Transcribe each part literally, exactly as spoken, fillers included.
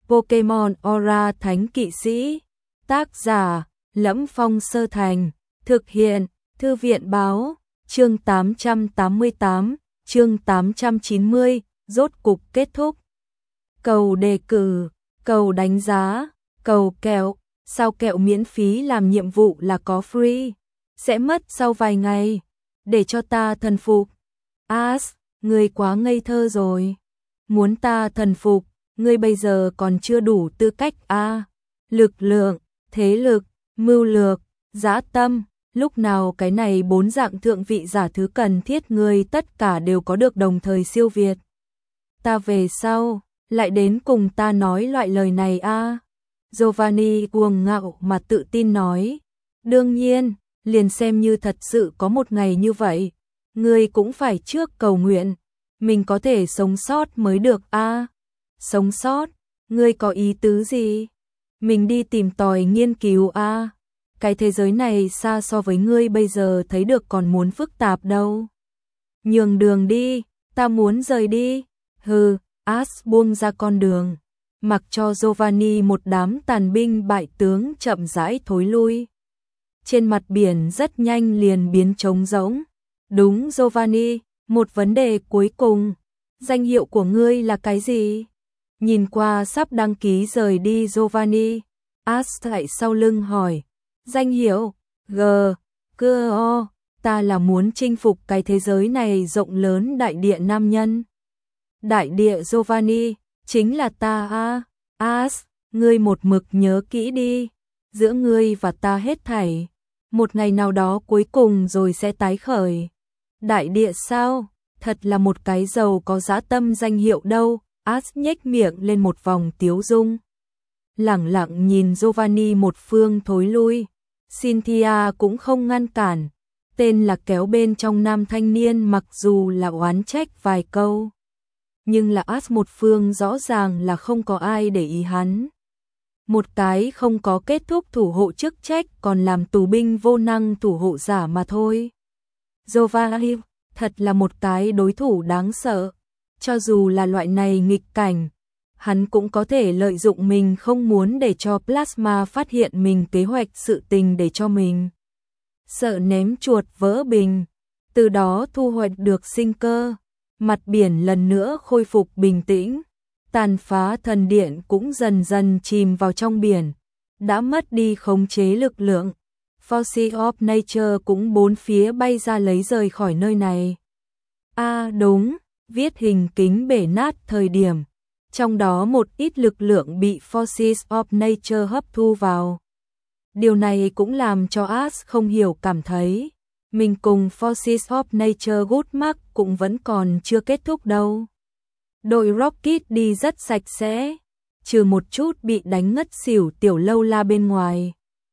Pokemon Aura Thánh Kỵ Sĩ. Tác giả: Lẫm Phong Sơ Thành. Thực hiện: Thư viện báo. Chương tám trăm tám mươi tám, chương tám trăm chín mươi, rốt cục kết thúc. Cầu đề cử, cầu đánh giá, cầu kẹo. Sao kẹo miễn phí làm nhiệm vụ là có free? Sẽ mất sau vài ngày. Để cho ta thần phục. As, ngươi quá ngây thơ rồi. Muốn ta thần phục, ngươi bây giờ còn chưa đủ tư cách a. À, lực lượng, thế lực, mưu lược, dã tâm, lúc nào cái này bốn dạng thượng vị giả thứ cần thiết ngươi tất cả đều có được đồng thời siêu việt. Ta về sau, lại đến cùng ta nói loại lời này a. À. Giovanni cuồng ngạo mà tự tin nói. Đương nhiên, liền xem như thật sự có một ngày như vậy, ngươi cũng phải trước cầu nguyện, mình có thể sống sót mới được a. À, sống sót, ngươi có ý tứ gì? Mình đi tìm tòi nghiên cứu a. À, cái thế giới này xa so với ngươi bây giờ thấy được còn muốn phức tạp đâu. Nhường đường đi, ta muốn rời đi. Hừ, As buông ra con đường, mặc cho Giovanni một đám tàn binh bại tướng chậm rãi thối lui. Trên mặt biển rất nhanh liền biến trống rỗng. Đúng Giovanni, một vấn đề cuối cùng, danh hiệu của ngươi là cái gì? Nhìn qua sắp đăng ký rời đi Giovanni, As tại sau lưng hỏi. Danh hiệu, G, cơ o, ta là muốn chinh phục cái thế giới này rộng lớn đại địa nam nhân. Đại địa Giovanni, chính là ta a. As, ngươi một mực nhớ kỹ đi, giữa ngươi và ta hết thảy, một ngày nào đó cuối cùng rồi sẽ tái khởi. Đại địa sao? Thật là một cái giàu có dã tâm danh hiệu đâu. As nhếch miệng lên một vòng tiếu dung, lẳng lặng nhìn Giovanni một phương thối lui. Cynthia cũng không ngăn cản, tên là kéo bên trong nam thanh niên mặc dù là oán trách vài câu, nhưng là As một phương rõ ràng là không có ai để ý hắn. Một cái không có kết thúc thủ hộ chức trách còn làm tù binh vô năng thủ hộ giả mà thôi. Giovanni thật là một cái đối thủ đáng sợ. Cho dù là loại này nghịch cảnh, hắn cũng có thể lợi dụng mình không muốn để cho Plasma phát hiện mình kế hoạch sự tình để cho mình sợ ném chuột vỡ bình, từ đó thu hoạch được sinh cơ. Mặt biển lần nữa khôi phục bình tĩnh, tàn phá thần điện cũng dần dần chìm vào trong biển, đã mất đi khống chế lực lượng. Force of Nature cũng bốn phía bay ra lấy rời khỏi nơi này. A à, đúng, viết hình kính bể nát thời điểm, trong đó một ít lực lượng bị Forces of Nature hấp thu vào. Điều này cũng làm cho As không hiểu cảm thấy, mình cùng Forces of Nature good mark cũng vẫn còn chưa kết thúc đâu. Đội Rocket đi rất sạch sẽ, trừ một chút bị đánh ngất xỉu tiểu lâu la bên ngoài.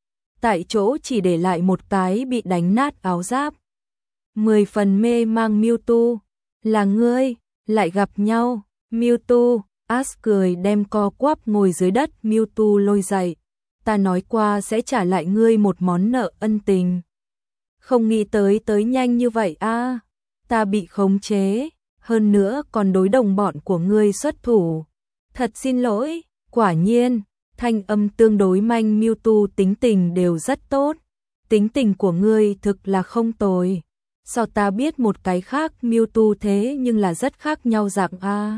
Tại chỗ chỉ để lại một cái bị đánh nát áo giáp. Mười phần mê mang Mewtwo, là ngươi, lại gặp nhau, Mewtwo. As cười đem co quắp ngồi dưới đất Mewtwo lôi dậy. Ta nói qua sẽ trả lại ngươi một món nợ ân tình. Không nghĩ tới tới nhanh như vậy a. À, ta bị khống chế, hơn nữa còn đối đồng bọn của ngươi xuất thủ. Thật xin lỗi, quả nhiên, thanh âm tương đối manh Mewtwo tính tình đều rất tốt. Tính tình của ngươi thực là không tồi. Sao ta biết một cái khác Mewtwo thế nhưng là rất khác nhau dạng a.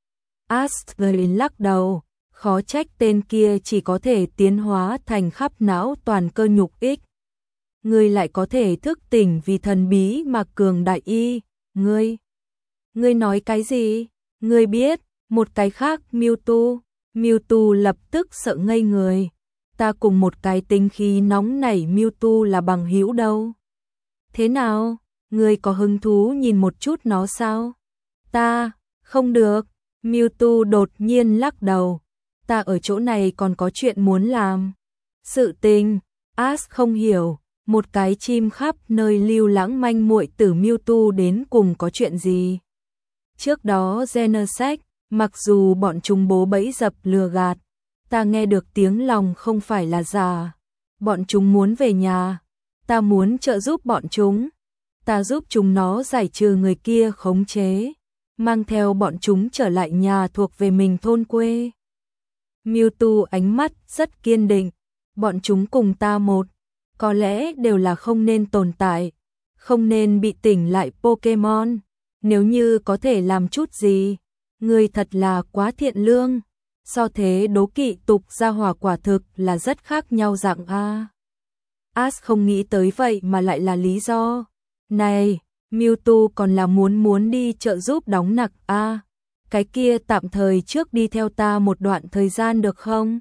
Ashley lắc đầu, khó trách tên kia chỉ có thể tiến hóa thành khắp não toàn cơ nhục ích. Ngươi lại có thể thức tỉnh vì thần bí mà cường đại y, ngươi. Ngươi nói cái gì? Ngươi biết, một cái khác Mewtwo. Mewtwo lập tức sợ ngây người. Ta cùng một cái tính khí nóng nảy Mewtwo là bằng hữu đâu. Thế nào? Ngươi có hứng thú nhìn một chút nó sao? Ta, không được. Mewtwo đột nhiên lắc đầu. Ta ở chỗ này còn có chuyện muốn làm. Sự tình, As không hiểu, một cái chim khắp nơi lưu lãng manh muội từ Mewtwo đến cùng có chuyện gì. Trước đó Genesect, mặc dù bọn chúng bố bẫy dập lừa gạt, ta nghe được tiếng lòng không phải là giả. Bọn chúng muốn về nhà, ta muốn trợ giúp bọn chúng. Ta giúp chúng nó giải trừ người kia khống chế, mang theo bọn chúng trở lại nhà thuộc về mình thôn quê. Mewtwo ánh mắt rất kiên định, bọn chúng cùng ta một, có lẽ đều là không nên tồn tại, không nên bị tỉnh lại Pokemon, nếu như có thể làm chút gì, ngươi thật là quá thiện lương, so thế đố kỵ tục gia hỏa quả thực là rất khác nhau dạng a. Ash không nghĩ tới vậy mà lại là lý do. Này, Mewtwo còn là muốn muốn đi trợ giúp đóng nặc a. Cái kia tạm thời trước đi theo ta một đoạn thời gian được không?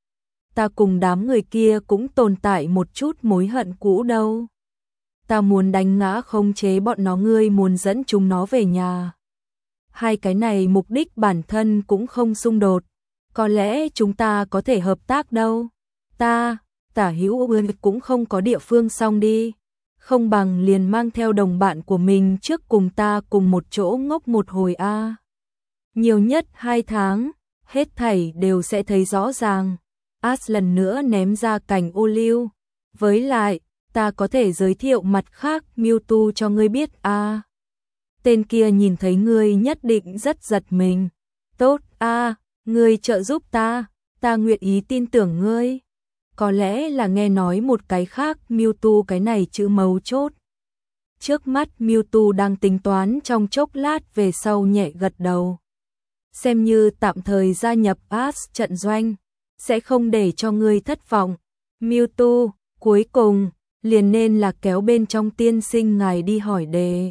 Ta cùng đám người kia cũng tồn tại một chút mối hận cũ đâu. Ta muốn đánh ngã khống chế bọn nó, ngươi muốn dẫn chúng nó về nhà. Hai cái này mục đích bản thân cũng không xung đột. Có lẽ chúng ta có thể hợp tác đâu. Ta, Tả Hữu Ươn cũng không có địa phương xong đi. Không bằng liền mang theo đồng bạn của mình trước cùng ta cùng một chỗ ngốc một hồi a. Nhiều nhất hai tháng, hết thảy đều sẽ thấy rõ ràng. Ash lần nữa ném ra cành ô liu. Với lại, ta có thể giới thiệu mặt khác Mewtwo cho ngươi biết a. Tên kia nhìn thấy ngươi nhất định rất giật mình. Tốt a, ngươi trợ giúp ta, ta nguyện ý tin tưởng ngươi. Có lẽ là nghe nói một cái khác Mewtwo cái này chữ mấu chốt. Trước mắt Mewtwo đang tính toán trong chốc lát về sau nhẹ gật đầu. Xem như tạm thời gia nhập Ash trận doanh, sẽ không để cho ngươi thất vọng. Mewtwo, cuối cùng, liền nên là kéo bên trong tiên sinh ngài đi hỏi đề.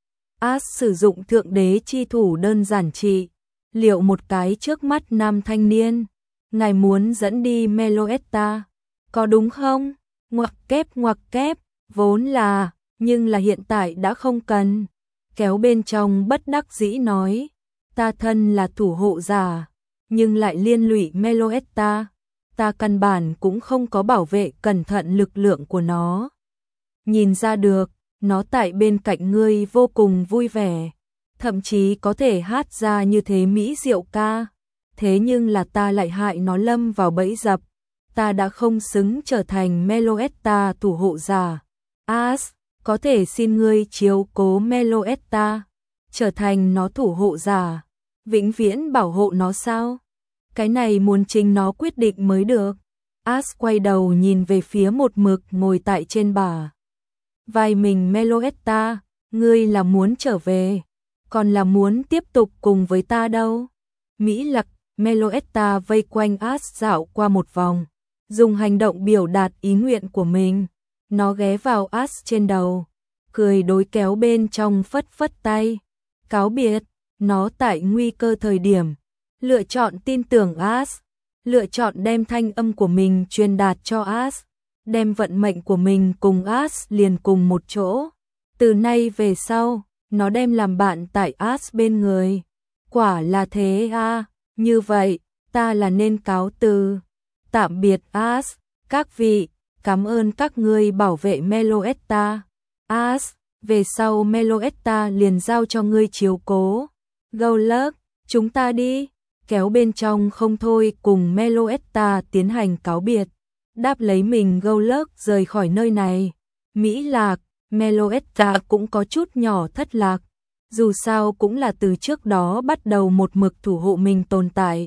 Ash sử dụng thượng đế chi thủ đơn giản trị, liệu một cái trước mắt nam thanh niên, ngài muốn dẫn đi Meloetta, có đúng không? Ngoặc kép ngoặc kép, vốn là, nhưng là hiện tại đã không cần. Kéo bên trong bất đắc dĩ nói, ta thân là thủ hộ giả, nhưng lại liên lụy Meloetta, ta căn bản cũng không có bảo vệ cẩn thận lực lượng của nó. Nhìn ra được, nó tại bên cạnh ngươi vô cùng vui vẻ, thậm chí có thể hát ra như thế mỹ diệu ca. Thế nhưng là ta lại hại nó lâm vào bẫy dập, ta đã không xứng trở thành Meloetta thủ hộ giả. Ash, có thể xin ngươi chiếu cố Meloetta, trở thành nó thủ hộ giả, vĩnh viễn bảo hộ nó sao? Cái này muốn chính nó quyết định mới được. Ash quay đầu nhìn về phía một mực ngồi tại trên bả vai mình Meloetta, ngươi là muốn trở về, còn là muốn tiếp tục cùng với ta đâu? Mỹ Lặc, Meloetta vây quanh Ash dạo qua một vòng, dùng hành động biểu đạt ý nguyện của mình. Nó ghé vào Ash trên đầu, cười đối kéo bên trong phất phất tay. Cáo biệt, nó tại nguy cơ thời điểm, lựa chọn tin tưởng Ash, lựa chọn đem thanh âm của mình truyền đạt cho Ash, đem vận mệnh của mình cùng Ash liền cùng một chỗ. Từ nay về sau, nó đem làm bạn tại Ash bên người. Quả là thế a, à, như vậy, ta là nên cáo từ. Tạm biệt Ash, các vị, cảm ơn các ngươi bảo vệ Meloetta. Ash, về sau Meloetta liền giao cho ngươi chiếu cố. Golurk, chúng ta đi. Kéo bên trong không thôi cùng Meloetta tiến hành cáo biệt. Đáp lấy mình Golurk rời khỏi nơi này. Mỹ Lạc, Meloetta cũng có chút nhỏ thất lạc. Dù sao cũng là từ trước đó bắt đầu một mực thủ hộ mình tồn tại.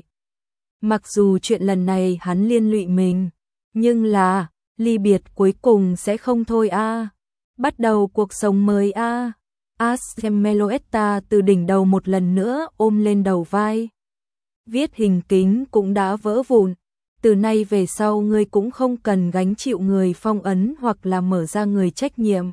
Mặc dù chuyện lần này hắn liên lụy mình, nhưng là, ly biệt cuối cùng sẽ không thôi a. À. Bắt đầu cuộc sống mới a. À. Ash xem Meloetta từ đỉnh đầu một lần nữa ôm lên đầu vai. Viết hình kính cũng đã vỡ vụn. Từ nay về sau ngươi cũng không cần gánh chịu người phong ấn hoặc là mở ra người trách nhiệm.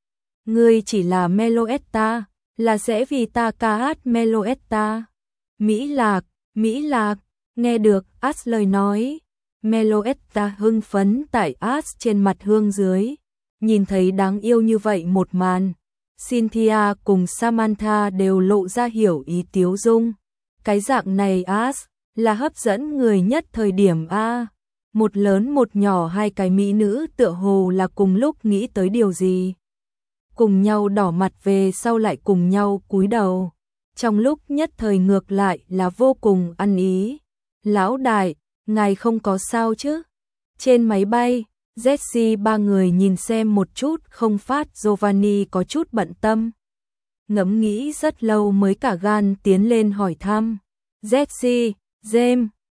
Ngươi chỉ là Meloetta, là sẽ vì ta ca hát Meloetta. Mỹ Lạc, Mỹ Lạc, nghe được Ash lời nói. Meloetta hưng phấn tại Ash trên mặt hương dưới. Nhìn thấy đáng yêu như vậy một màn. Cynthia cùng Samantha đều lộ ra hiểu ý tiếu dung. Cái dạng này Ash là hấp dẫn người nhất thời điểm A. Một lớn một nhỏ hai cái mỹ nữ tựa hồ là cùng lúc nghĩ tới điều gì. Cùng nhau đỏ mặt về sau lại cùng nhau cúi đầu. Trong lúc nhất thời ngược lại là vô cùng ăn ý. Lão đại, ngài không có sao chứ? Trên máy bay, Jessie ba người nhìn xem một chút không phát Giovanni có chút bận tâm. Ngẫm nghĩ rất lâu mới cả gan tiến lên hỏi thăm. Jessie, James,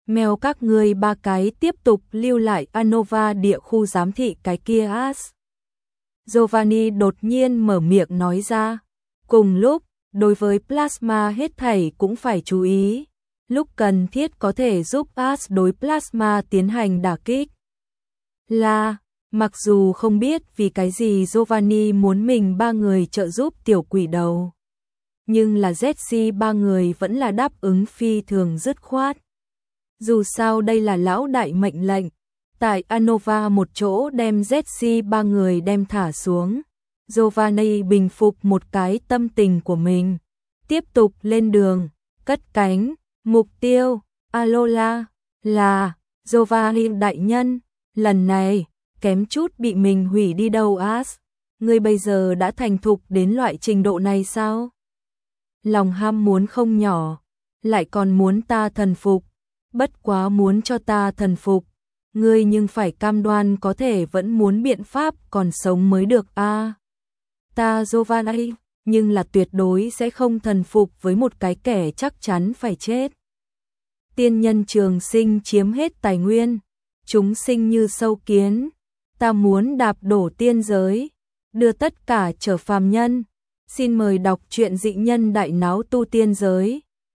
Mèo các ngươi ba cái tiếp tục lưu lại Anova địa khu giám thị cái kia As. Giovanni đột nhiên mở miệng nói ra. Cùng lúc, đối với Plasma hết thảy cũng phải chú ý. Lúc cần thiết có thể giúp As đối Plasma tiến hành đả kích. Là, mặc dù không biết vì cái gì Giovanni muốn mình ba người trợ giúp tiểu quỷ đầu. Nhưng là Zetsi ba người vẫn là đáp ứng phi thường dứt khoát. Dù sao đây là lão đại mệnh lệnh. Tại Anova một chỗ đem Zetsi ba người đem thả xuống. Giovanni bình phục một cái tâm tình của mình. Tiếp tục lên đường, cất cánh, mục tiêu, Alola, là, Giovanni đại nhân, lần này, kém chút bị mình hủy đi đâu As. Ngươi bây giờ đã thành thục đến loại trình độ này sao? Lòng ham muốn không nhỏ, lại còn muốn ta thần phục, bất quá muốn cho ta thần phục. Ngươi nhưng phải cam đoan có thể vẫn muốn biện pháp còn sống mới được a. À, ta Giovanni, nhưng là tuyệt đối sẽ không thần phục với một cái kẻ chắc chắn phải chết. Tiên nhân trường sinh chiếm hết tài nguyên, chúng sinh như sâu kiến, ta muốn đạp đổ tiên giới, đưa tất cả trở phàm nhân. Xin mời đọc truyện Dị Nhân Đại Náo Tu Tiên Giới.